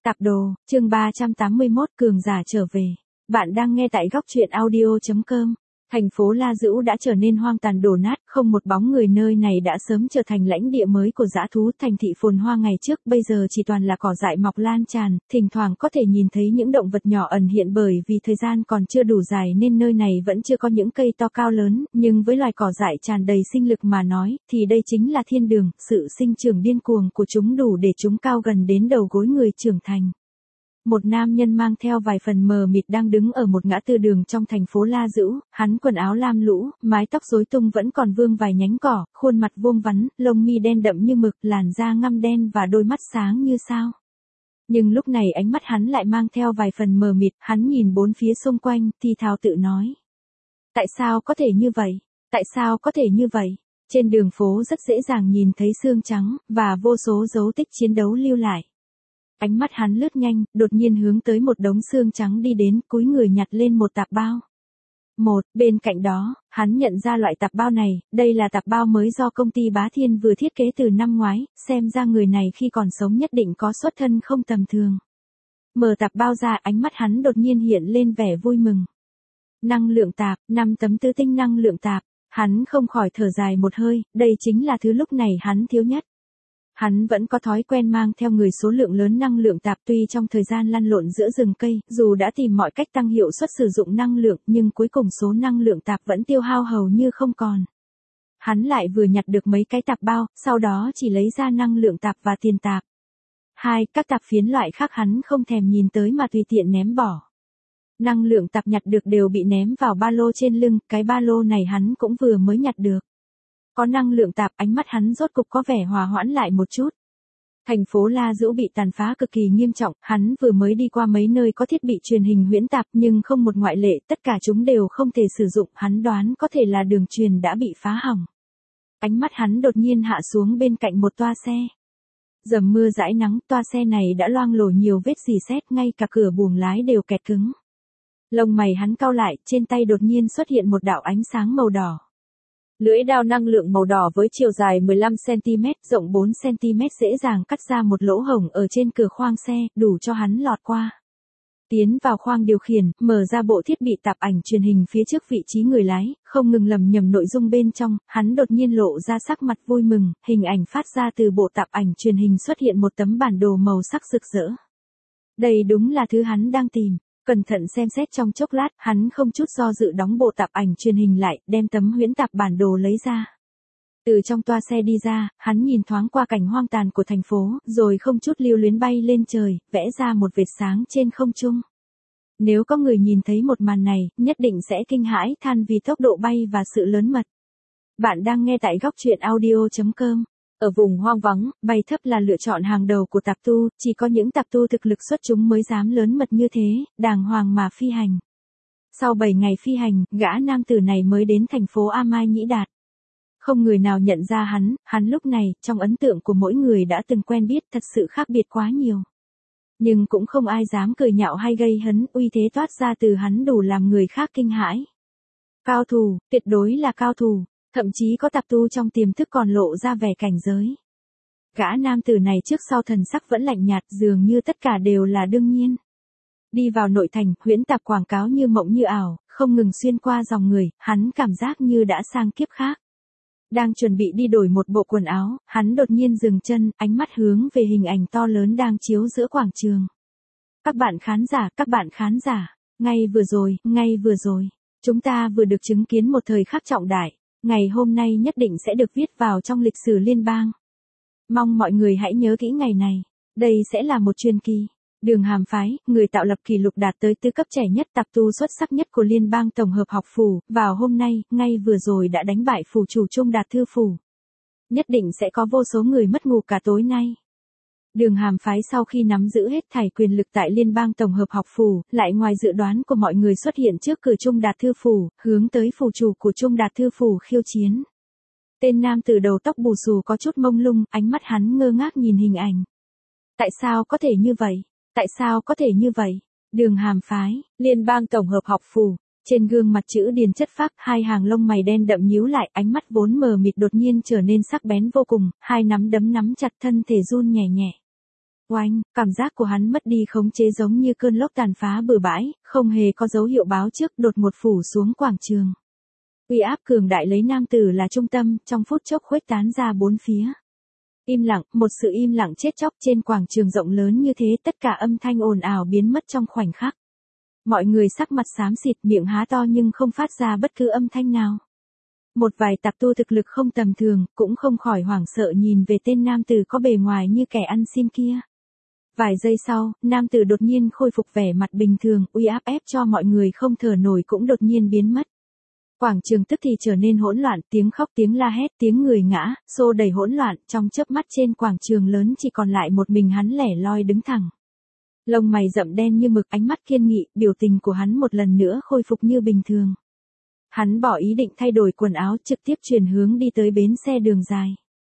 Tạp đồ, chương 381 cường giả trở về. Bạn đang nghe tại góc truyện audio.com. Thành phố La Dữu đã trở nên hoang tàn đổ nát, không một bóng người, nơi này đã sớm trở thành lãnh địa mới của dã thú. Thành thị phồn hoa ngày trước bây giờ chỉ toàn là cỏ dại mọc lan tràn, thỉnh thoảng có thể nhìn thấy những động vật nhỏ ẩn hiện, bởi vì thời gian còn chưa đủ dài nên nơi này vẫn chưa có những cây to cao lớn, nhưng với loài cỏ dại tràn đầy sinh lực mà nói, thì đây chính là thiên đường, sự sinh trưởng điên cuồng của chúng đủ để chúng cao gần đến đầu gối người trưởng thành. Một nam nhân mang theo vài phần mờ mịt đang đứng ở một ngã tư đường trong thành phố La Dữu, hắn quần áo lam lũ, mái tóc rối tung vẫn còn vương vài nhánh cỏ, khuôn mặt vuông vắn, lông mi đen đậm như mực, làn da ngăm đen và đôi mắt sáng như sao. Nhưng lúc này ánh mắt hắn lại mang theo vài phần mờ mịt, hắn nhìn bốn phía xung quanh, thì thào tự nói. Tại sao có thể như vậy? Tại sao có thể như vậy? Trên đường phố rất dễ dàng nhìn thấy xương trắng, và vô số dấu tích chiến đấu lưu lại. Ánh mắt hắn lướt nhanh, đột nhiên hướng tới một đống xương trắng đi đến, cúi người nhặt lên một tạp bao. Bên cạnh đó, hắn nhận ra loại tạp bao này, đây là tạp bao mới do công ty Bá Thiên vừa thiết kế từ năm ngoái, xem ra người này khi còn sống nhất định có xuất thân không tầm thường. Mở tạp bao ra, ánh mắt hắn đột nhiên hiện lên vẻ vui mừng. Năng lượng tạp, 5 tấm tứ tinh năng lượng tạp, hắn không khỏi thở dài một hơi, đây chính là thứ lúc này hắn thiếu nhất. Hắn vẫn có thói quen mang theo người số lượng lớn năng lượng tạp, tuy trong thời gian lăn lộn giữa rừng cây, dù đã tìm mọi cách tăng hiệu suất sử dụng năng lượng, nhưng cuối cùng số năng lượng tạp vẫn tiêu hao hầu như không còn. Hắn lại vừa nhặt được mấy cái tạp bao, sau đó chỉ lấy ra năng lượng tạp và tiền tạp. Các tạp phiến loại khác hắn không thèm nhìn tới mà tùy tiện ném bỏ. Năng lượng tạp nhặt được đều bị ném vào ba lô trên lưng, cái ba lô này hắn cũng vừa mới nhặt được. Có năng lượng tạp, ánh mắt hắn rốt cục có vẻ hòa hoãn lại một chút. Thành phố La Dữu bị tàn phá cực kỳ nghiêm trọng, hắn vừa mới đi qua mấy nơi có thiết bị truyền hình huyễn tạp nhưng không một ngoại lệ, tất cả chúng đều không thể sử dụng, hắn đoán có thể là đường truyền đã bị phá hỏng. Ánh mắt hắn đột nhiên hạ xuống bên cạnh một toa xe. Dầm mưa dãi nắng, toa xe này đã loang lổ nhiều vết rỉ sét, ngay cả cửa buồng lái đều kẹt cứng. Lông mày hắn cau lại, trên tay đột nhiên xuất hiện một đạo ánh sáng màu đỏ. Lưỡi dao năng lượng màu đỏ với chiều dài 15cm, rộng 4cm dễ dàng cắt ra một lỗ hổng ở trên cửa khoang xe, đủ cho hắn lọt qua. Tiến vào khoang điều khiển, mở ra bộ thiết bị tạp ảnh truyền hình phía trước vị trí người lái, không ngừng lẩm nhẩm nội dung bên trong, hắn đột nhiên lộ ra sắc mặt vui mừng, hình ảnh phát ra từ bộ tạp ảnh truyền hình xuất hiện một tấm bản đồ màu sắc rực rỡ. Đây đúng là thứ hắn đang tìm. Cẩn thận xem xét trong chốc lát, hắn không chút do dự đóng bộ tạp ảnh truyền hình lại, đem tấm huyễn tạp bản đồ lấy ra. Từ trong toa xe đi ra, hắn nhìn thoáng qua cảnh hoang tàn của thành phố, rồi không chút lưu luyến bay lên trời, vẽ ra một vệt sáng trên không trung. Nếu có người nhìn thấy một màn này, nhất định sẽ kinh hãi than vì tốc độ bay và sự lớn mật. Bạn đang nghe tại góc truyện audio.com. Ở vùng hoang vắng, bay thấp là lựa chọn hàng đầu của tạp tu, chỉ có những tạp tu thực lực xuất chúng mới dám lớn mật như thế, đàng hoàng mà phi hành. Sau 7 ngày phi hành, gã nam tử này mới đến thành phố A Mai Nhĩ Đạt. Không người nào nhận ra hắn lúc này, trong ấn tượng của mỗi người đã từng quen biết, thật sự khác biệt quá nhiều. Nhưng cũng không ai dám cười nhạo hay gây hấn, uy thế toát ra từ hắn đủ làm người khác kinh hãi. Cao thủ, tuyệt đối là cao thủ. Thậm chí có tạp tu trong tiềm thức còn lộ ra vẻ cảnh giới. Gã nam tử này trước sau thần sắc vẫn lạnh nhạt, dường như tất cả đều là đương nhiên. Đi vào nội thành, huyễn tạp quảng cáo như mộng như ảo, không ngừng xuyên qua dòng người, hắn cảm giác như đã sang kiếp khác. Đang chuẩn bị đi đổi một bộ quần áo, hắn đột nhiên dừng chân, ánh mắt hướng về hình ảnh to lớn đang chiếu giữa quảng trường. Các bạn khán giả, ngay vừa rồi, chúng ta vừa được chứng kiến một thời khắc trọng đại. Ngày hôm nay nhất định sẽ được viết vào trong lịch sử liên bang. Mong mọi người hãy nhớ kỹ ngày này. Đây sẽ là một truyền kỳ. Đường Hàm Phái, người tạo lập kỷ lục đạt tới tư cấp trẻ nhất tạp tu xuất sắc nhất của liên bang tổng hợp học phủ, vào hôm nay, ngay vừa rồi đã đánh bại phủ chủ Trung Đạt Thư Phủ. Nhất định sẽ có vô số người mất ngủ cả tối nay. Đường Hàm Phái sau khi nắm giữ hết thảy quyền lực tại liên bang tổng hợp học phủ, lại ngoài dự đoán của mọi người xuất hiện trước cửa Trung Đạt Thư Phủ, hướng tới phủ chủ của Trung Đạt Thư Phủ khiêu chiến. Tên nam tử đầu tóc bù xù có chút mông lung, ánh mắt hắn ngơ ngác nhìn hình ảnh. Tại sao có thể như vậy? Đường Hàm Phái, liên bang tổng hợp học phủ. Trên gương mặt chữ điền chất phác, hai hàng lông mày đen đậm nhíu lại, ánh mắt vốn mờ mịt đột nhiên trở nên sắc bén vô cùng, hai nắm đấm nắm chặt, thân thể run nhẹ nhẹ. Oanh, cảm giác của hắn mất đi khống chế giống như cơn lốc tàn phá bừa bãi, không hề có dấu hiệu báo trước đột một phủ xuống quảng trường. Uy áp cường đại lấy nam tử là trung tâm, trong phút chốc khuếch tán ra bốn phía. Im lặng, một sự im lặng chết chóc trên quảng trường rộng lớn như thế, tất cả âm thanh ồn ào biến mất trong khoảnh khắc. Mọi người sắc mặt xám xịt, miệng há to nhưng không phát ra bất cứ âm thanh nào. Một vài tạp tu thực lực không tầm thường, cũng không khỏi hoảng sợ nhìn về tên nam tử có bề ngoài như kẻ ăn xin kia. Vài giây sau, nam tử đột nhiên khôi phục vẻ mặt bình thường, uy áp ép cho mọi người không thở nổi cũng đột nhiên biến mất. Quảng trường tức thì trở nên hỗn loạn, tiếng khóc tiếng la hét, tiếng người ngã, xô đầy hỗn loạn, trong chớp mắt trên quảng trường lớn chỉ còn lại một mình hắn lẻ loi đứng thẳng. Lông mày rậm đen như mực, ánh mắt kiên nghị, biểu tình của hắn một lần nữa khôi phục như bình thường. Hắn bỏ ý định thay đổi quần áo, trực tiếp chuyển hướng đi tới bến xe đường dài.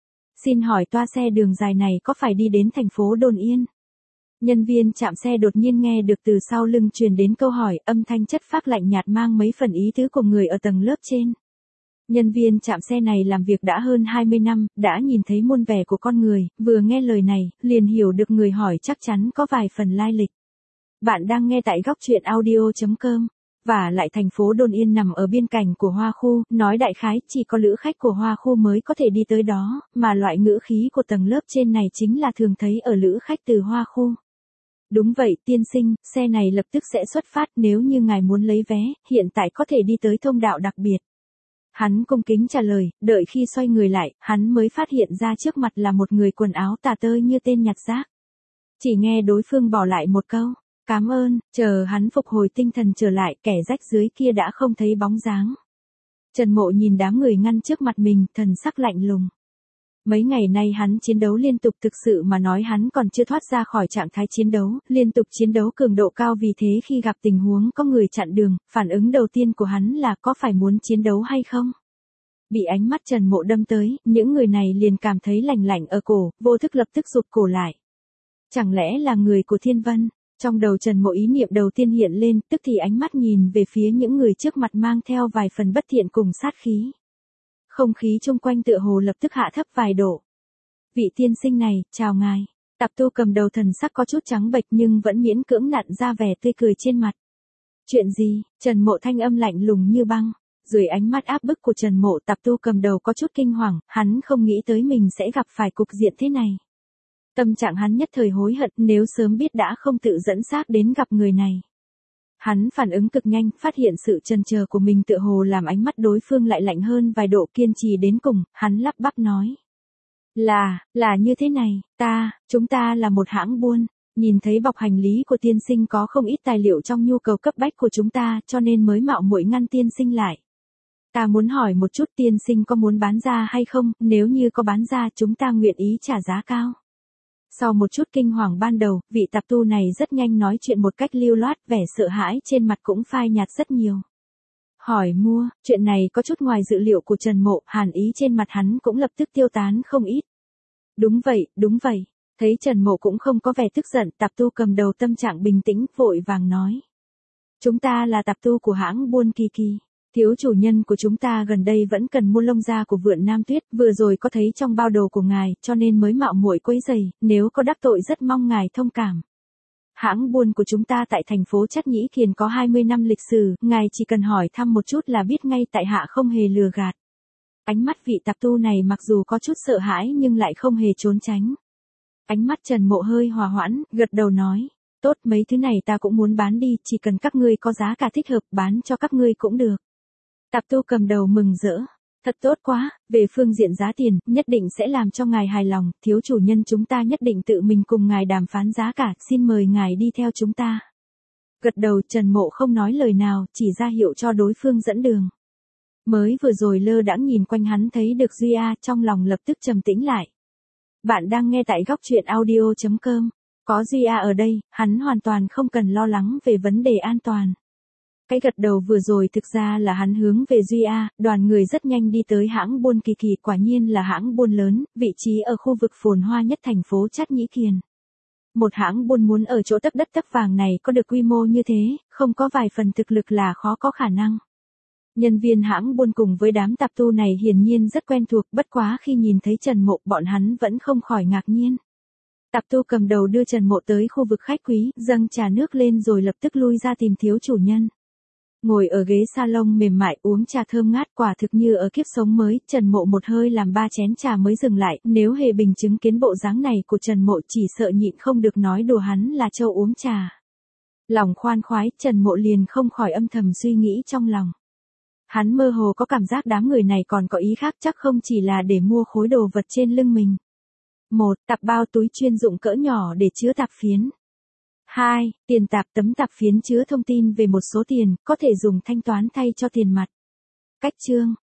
Xin hỏi toa xe đường dài này có phải đi đến thành phố Đồn Yên? Nhân viên trạm xe đột nhiên nghe được từ sau lưng truyền đến câu hỏi, âm thanh chất phác lạnh nhạt mang mấy phần ý tứ của người ở tầng lớp trên. Nhân viên trạm xe này làm việc đã hơn 20 năm, đã nhìn thấy muôn vẻ của con người, vừa nghe lời này, liền hiểu được người hỏi chắc chắn có vài phần lai lịch. Bạn đang nghe tại góc truyện audio.com. Và lại thành phố Đồn Yên nằm ở biên cảnh của Hoa Khu, nói đại khái chỉ có lữ khách của Hoa Khu mới có thể đi tới đó, mà loại ngữ khí của tầng lớp trên này chính là thường thấy ở lữ khách từ Hoa Khu. Đúng vậy, tiên sinh, xe này lập tức sẽ xuất phát, nếu như ngài muốn lấy vé, hiện tại có thể đi tới thông đạo đặc biệt. Hắn cung kính trả lời, đợi khi xoay người lại, hắn mới phát hiện ra trước mặt là một người quần áo tà tơi như tên nhặt rác. Chỉ nghe đối phương bỏ lại một câu, cảm ơn, chờ hắn phục hồi tinh thần trở lại, kẻ rách dưới kia đã không thấy bóng dáng. Trần Mộ nhìn đám người ngăn trước mặt mình, thần sắc lạnh lùng. Mấy ngày nay hắn chiến đấu liên tục, thực sự mà nói hắn còn chưa thoát ra khỏi trạng thái chiến đấu, liên tục chiến đấu cường độ cao, vì thế khi gặp tình huống có người chặn đường, phản ứng đầu tiên của hắn là có phải muốn chiến đấu hay không? Bị ánh mắt Trần Mộ đâm tới, những người này liền cảm thấy lạnh lạnh ở cổ, vô thức lập tức rụt cổ lại. Chẳng lẽ là người của Thiên Vân? Trong đầu Trần Mộ ý niệm đầu tiên hiện lên, tức thì ánh mắt nhìn về phía những người trước mặt mang theo vài phần bất thiện cùng sát khí. Không khí chung quanh tựa hồ lập tức hạ thấp vài độ. Vị tiên sinh này, chào ngài. Tạp tu cầm đầu thần sắc có chút trắng bệch nhưng vẫn miễn cưỡng nặn ra vẻ tươi cười trên mặt. Chuyện gì? Trần Mộ thanh âm lạnh lùng như băng. Dưới ánh mắt áp bức của Trần Mộ, tạp tu cầm đầu có chút kinh hoàng, hắn không nghĩ tới mình sẽ gặp phải cục diện thế này. Tâm trạng hắn nhất thời hối hận, nếu sớm biết đã không tự dẫn xác đến gặp người này. Hắn phản ứng cực nhanh, phát hiện sự chần chờ của mình tựa hồ làm ánh mắt đối phương lại lạnh hơn vài độ, kiên trì đến cùng, hắn lắp bắp nói. Là như thế này, chúng ta là một hãng buôn, nhìn thấy bọc hành lý của tiên sinh có không ít tài liệu trong nhu cầu cấp bách của chúng ta, cho nên mới mạo muội ngăn tiên sinh lại. Ta muốn hỏi một chút, tiên sinh có muốn bán ra hay không, nếu như có bán ra chúng ta nguyện ý trả giá cao. Sau một chút kinh hoàng ban đầu, vị tạp tu này rất nhanh nói chuyện một cách lưu loát, vẻ sợ hãi trên mặt cũng phai nhạt rất nhiều. Hỏi mua, chuyện này có chút ngoài dự liệu của Trần Mộ, hàn ý trên mặt hắn cũng lập tức tiêu tán không ít. Đúng vậy, thấy Trần Mộ cũng không có vẻ tức giận, tạp tu cầm đầu tâm trạng bình tĩnh, vội vàng nói. Chúng ta là tạp tu của hãng buôn Kỳ Kỳ. Thiếu chủ nhân của chúng ta gần đây vẫn cần mua lông da của vượn Nam Tuyết, vừa rồi có thấy trong bao đồ của ngài, cho nên mới mạo muội quấy rầy, nếu có đắc tội rất mong ngài thông cảm. Hãng buôn của chúng ta tại thành phố Trát Nhĩ Kiền có 20 năm lịch sử, ngài chỉ cần hỏi thăm một chút là biết ngay, tại hạ không hề lừa gạt. Ánh mắt vị tạp tu này mặc dù có chút sợ hãi nhưng lại không hề trốn tránh. Ánh mắt Trần Mộ hơi hòa hoãn, gật đầu nói. Tốt, mấy thứ này ta cũng muốn bán đi, chỉ cần các ngươi có giá cả thích hợp, bán cho các ngươi cũng được. Tạp tu cầm đầu mừng rỡ. Thật tốt quá, về phương diện giá tiền, nhất định sẽ làm cho ngài hài lòng, thiếu chủ nhân chúng ta nhất định tự mình cùng ngài đàm phán giá cả, xin mời ngài đi theo chúng ta. Gật đầu, Trần Mộ không nói lời nào, chỉ ra hiệu cho đối phương dẫn đường. Mới vừa rồi lơ đãng nhìn quanh hắn thấy được Duy A, trong lòng lập tức trầm tĩnh lại. Bạn đang nghe tại góc truyện audio.com. Có Duy A ở đây, hắn hoàn toàn không cần lo lắng về vấn đề an toàn. Cái gật đầu vừa rồi thực ra là hắn hướng về Duy A, đoàn người rất nhanh đi tới hãng buôn Kỳ Kỳ, quả nhiên là hãng buôn lớn, vị trí ở khu vực phồn hoa nhất thành phố Trát Nhĩ Kiền. Một hãng buôn muốn ở chỗ tấc đất tấc vàng này có được quy mô như thế, không có vài phần thực lực là khó có khả năng. Nhân viên hãng buôn cùng với đám tạp tu này hiển nhiên rất quen thuộc, bất quá khi nhìn thấy Trần Mộ bọn hắn vẫn không khỏi ngạc nhiên. Tạp tu cầm đầu đưa Trần Mộ tới khu vực khách quý, dâng trà nước lên rồi lập tức lui ra tìm thiếu chủ nhân. Ngồi ở ghế salon mềm mại uống trà thơm ngát, quả thực như ở kiếp sống mới, Trần Mộ một hơi làm 3 chén trà mới dừng lại, nếu Hề Bình chứng kiến bộ dáng này của Trần Mộ chỉ sợ nhịn không được nói đùa hắn là trâu uống trà. Lòng khoan khoái, Trần Mộ liền không khỏi âm thầm suy nghĩ trong lòng. Hắn mơ hồ có cảm giác đám người này còn có ý khác, chắc không chỉ là để mua khối đồ vật trên lưng mình. 1. Tạp bao túi chuyên dụng cỡ nhỏ để chứa tạp phiến. 2. Tiền tạp tấm tạp phiến chứa thông tin về một số tiền, có thể dùng thanh toán thay cho tiền mặt. Cách chương